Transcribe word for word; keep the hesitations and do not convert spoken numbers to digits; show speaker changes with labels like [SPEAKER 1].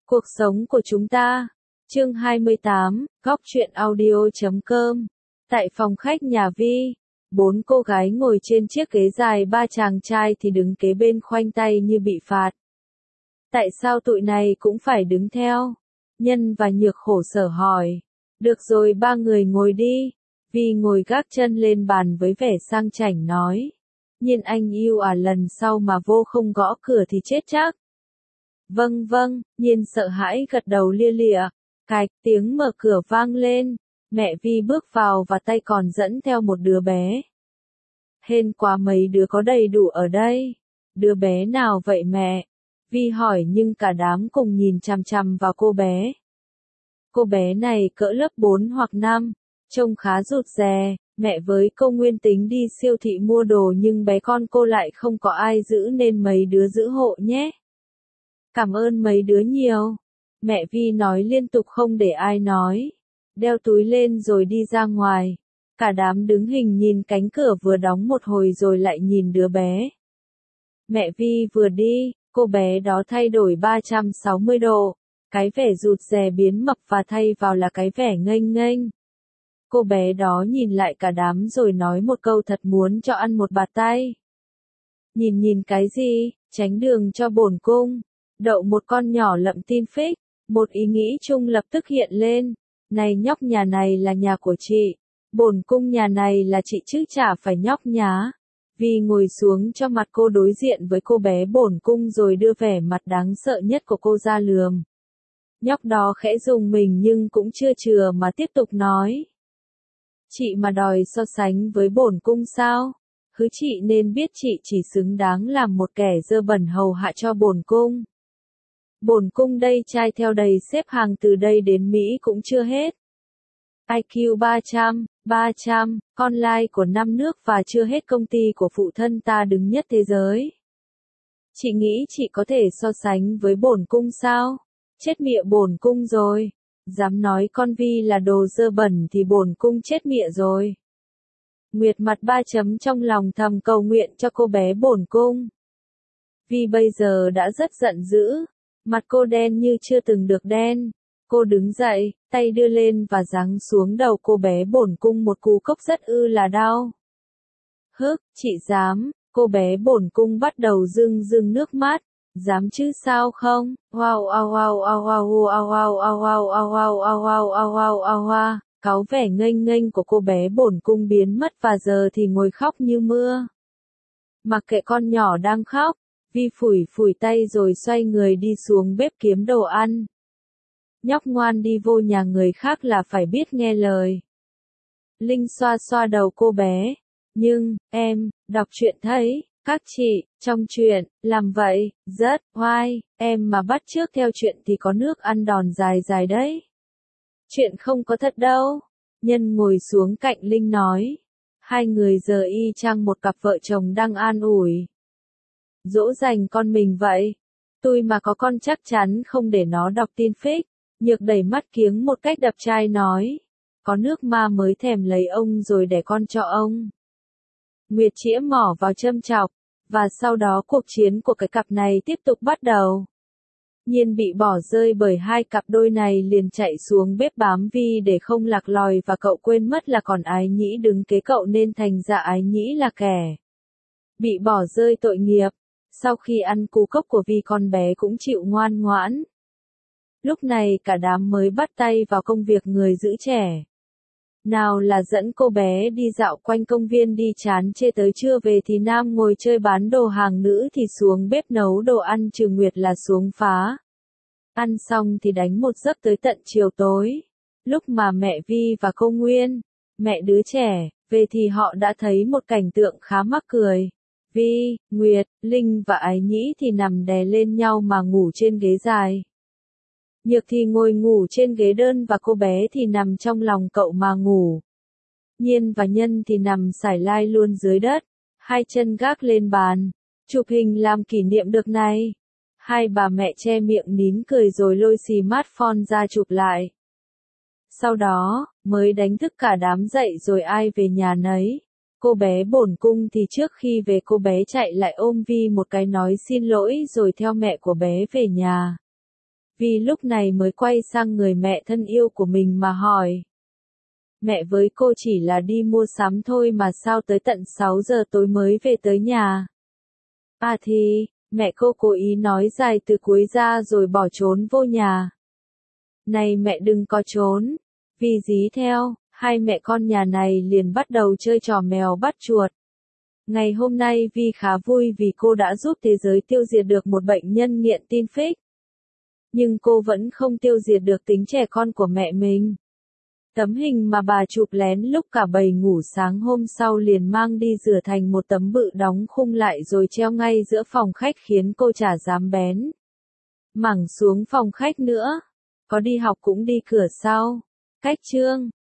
[SPEAKER 1] Cuộc sống của chúng ta. Chương hai mươi tám, góc truyện audio chấm com. Tại phòng khách nhà Vi, bốn cô gái ngồi trên chiếc ghế dài, ba chàng trai thì đứng kế bên khoanh tay như bị phạt. Tại sao tụi này cũng phải đứng theo? Nhân và Nhược khổ sở hỏi. Được rồi, ba người ngồi đi. Vi ngồi gác chân lên bàn với vẻ sang chảnh nói. Nhiên anh yêu à, lần sau mà vô không gõ cửa thì chết chắc. Vâng vâng, Nhiên sợ hãi gật đầu lia lịa. Cạch, tiếng mở cửa vang lên. Mẹ Vi bước vào và tay còn dẫn theo một đứa bé. Hên quá, mấy đứa có đầy đủ ở đây. Đứa bé nào vậy mẹ? Vi hỏi, nhưng cả đám cùng nhìn chằm chằm vào cô bé. Cô bé này cỡ lớp bốn hoặc năm, trông khá rụt rè. Mẹ với cô Nguyên tính đi siêu thị mua đồ nhưng bé con cô lại không có ai giữ nên mấy đứa giữ hộ nhé. Cảm ơn mấy đứa nhiều. Mẹ Vi nói liên tục không để ai nói. Đeo túi lên rồi đi ra ngoài. Cả đám đứng hình nhìn cánh cửa vừa đóng một hồi rồi lại nhìn đứa bé. Mẹ Vi vừa đi, cô bé đó thay đổi ba trăm sáu mươi độ. Cái vẻ rụt rè biến mập và thay vào là cái vẻ nghênh nghênh. Cô bé đó nhìn lại cả đám rồi nói một câu thật muốn cho ăn một bạt tay. Nhìn nhìn cái gì, tránh đường cho bổn cung. Đậu một con nhỏ lậm tin phích. Một ý nghĩ chung lập tức hiện lên. Này nhóc, nhà này là nhà của chị. Bổn cung nhà này là chị chứ chả phải nhóc nhá. Vi ngồi xuống cho mặt cô đối diện với cô bé bổn cung rồi đưa vẻ mặt đáng sợ nhất của cô ra lườm. Nhóc đó khẽ rùng mình nhưng cũng chưa chừa mà tiếp tục nói. Chị mà đòi so sánh với bổn cung sao? Hứ, chị nên biết chị chỉ xứng đáng làm một kẻ dơ bẩn hầu hạ cho bổn cung. Bổn cung đây trai theo đầy xếp hàng từ đây đến Mỹ cũng chưa hết. i kiu ba trăm, ba trăm, con lai của năm nước và chưa hết công ty của phụ thân ta đứng nhất thế giới. Chị nghĩ chị có thể so sánh với bổn cung sao? Chết mịa bổn cung rồi. Dám nói con Vi là đồ dơ bẩn thì bổn cung chết mịa rồi. Nguyệt mặt ba chấm trong lòng thầm cầu nguyện cho cô bé bổn cung. Vi bây giờ đã rất giận dữ. Mặt cô đen như chưa từng được đen. Cô đứng dậy, tay đưa lên và giáng xuống đầu cô bé bổn cung một cú cốc rất ư là đau. Hức, chị dám, cô bé bổn cung bắt đầu rưng rưng nước mắt. Dám chứ sao không? Wow wow wow wow wow wow wow wow wow wow wow wow wow wow wow wow. Cáu vẻ nghênh nghênh của cô bé bổn cung biến mất và giờ thì ngồi khóc như mưa. Mặc kệ con nhỏ đang khóc, Vi phủi phủi tay rồi xoay người đi xuống bếp kiếm đồ ăn. Nhóc ngoan, đi vô nhà người khác là phải biết nghe lời. Linh xoa xoa đầu cô bé. Nhưng, em, đọc truyện thấy, các chị, trong truyện, làm vậy, rất, oai, em mà bắt chước theo chuyện thì có nước ăn đòn dài dài đấy. Chuyện không có thật đâu. Nhân ngồi xuống cạnh Linh nói. Hai người giờ y chang một cặp vợ chồng đang an ủi. Dỗ dành con mình vậy. Tôi mà có con chắc chắn không để nó đọc tin phích. Nhược đẩy mắt kiếng một cách đập chai nói. Có nước ma mới thèm lấy ông rồi đẻ con cho ông. Nguyệt chĩa mỏ vào châm chọc. Và sau đó cuộc chiến của cái cặp này tiếp tục bắt đầu. Nhiên bị bỏ rơi bởi hai cặp đôi này liền chạy xuống bếp bám Vi để không lạc lòi và cậu quên mất là còn Ái Nhĩ đứng kế cậu nên thành ra Ái Nhĩ là kẻ bị bỏ rơi tội nghiệp. Sau khi ăn cú cốc của Vi, con bé cũng chịu ngoan ngoãn. Lúc này cả đám mới bắt tay vào công việc người giữ trẻ. Nào là dẫn cô bé đi dạo quanh công viên đi chán chê tới trưa về thì nam ngồi chơi bán đồ hàng, nữ thì xuống bếp nấu đồ ăn, trừ Nguyệt là xuống phá. Ăn xong thì đánh một giấc tới tận chiều tối. Lúc mà mẹ Vi và cô Nguyên, mẹ đứa trẻ, về thì họ đã thấy một cảnh tượng khá mắc cười. Vi, Nguyệt, Linh và Ái Nhĩ thì nằm đè lên nhau mà ngủ trên ghế dài. Nhược thì ngồi ngủ trên ghế đơn và cô bé thì nằm trong lòng cậu mà ngủ. Nhiên và Nhân thì nằm sải lai luôn dưới đất, hai chân gác lên bàn, chụp hình làm kỷ niệm được này. Hai bà mẹ che miệng nín cười rồi lôi smartphone ra chụp lại. Sau đó, mới đánh thức cả đám dậy rồi ai về nhà nấy. Cô bé bổn cung thì trước khi về cô bé chạy lại ôm Vi một cái nói xin lỗi rồi theo mẹ của bé về nhà. Vi lúc này mới quay sang người mẹ thân yêu của mình mà hỏi. Mẹ với cô chỉ là đi mua sắm thôi mà sao tới tận sáu giờ tối mới về tới nhà. À thì, mẹ cô cố ý nói dài từ cuối ra rồi bỏ trốn vô nhà. Này mẹ đừng có trốn. Vi dí theo, hai mẹ con nhà này liền bắt đầu chơi trò mèo bắt chuột. Ngày hôm nay Vi khá vui vì cô đã giúp thế giới tiêu diệt được một bệnh nhân nghiện tin phích. Nhưng cô vẫn không tiêu diệt được tính trẻ con của mẹ mình. Tấm hình mà bà chụp lén lúc cả bầy ngủ sáng hôm sau liền mang đi rửa thành một tấm bự đóng khung lại rồi treo ngay giữa phòng khách khiến cô chả dám bén mảng xuống phòng khách nữa. Có đi học cũng đi cửa sau. Cách chương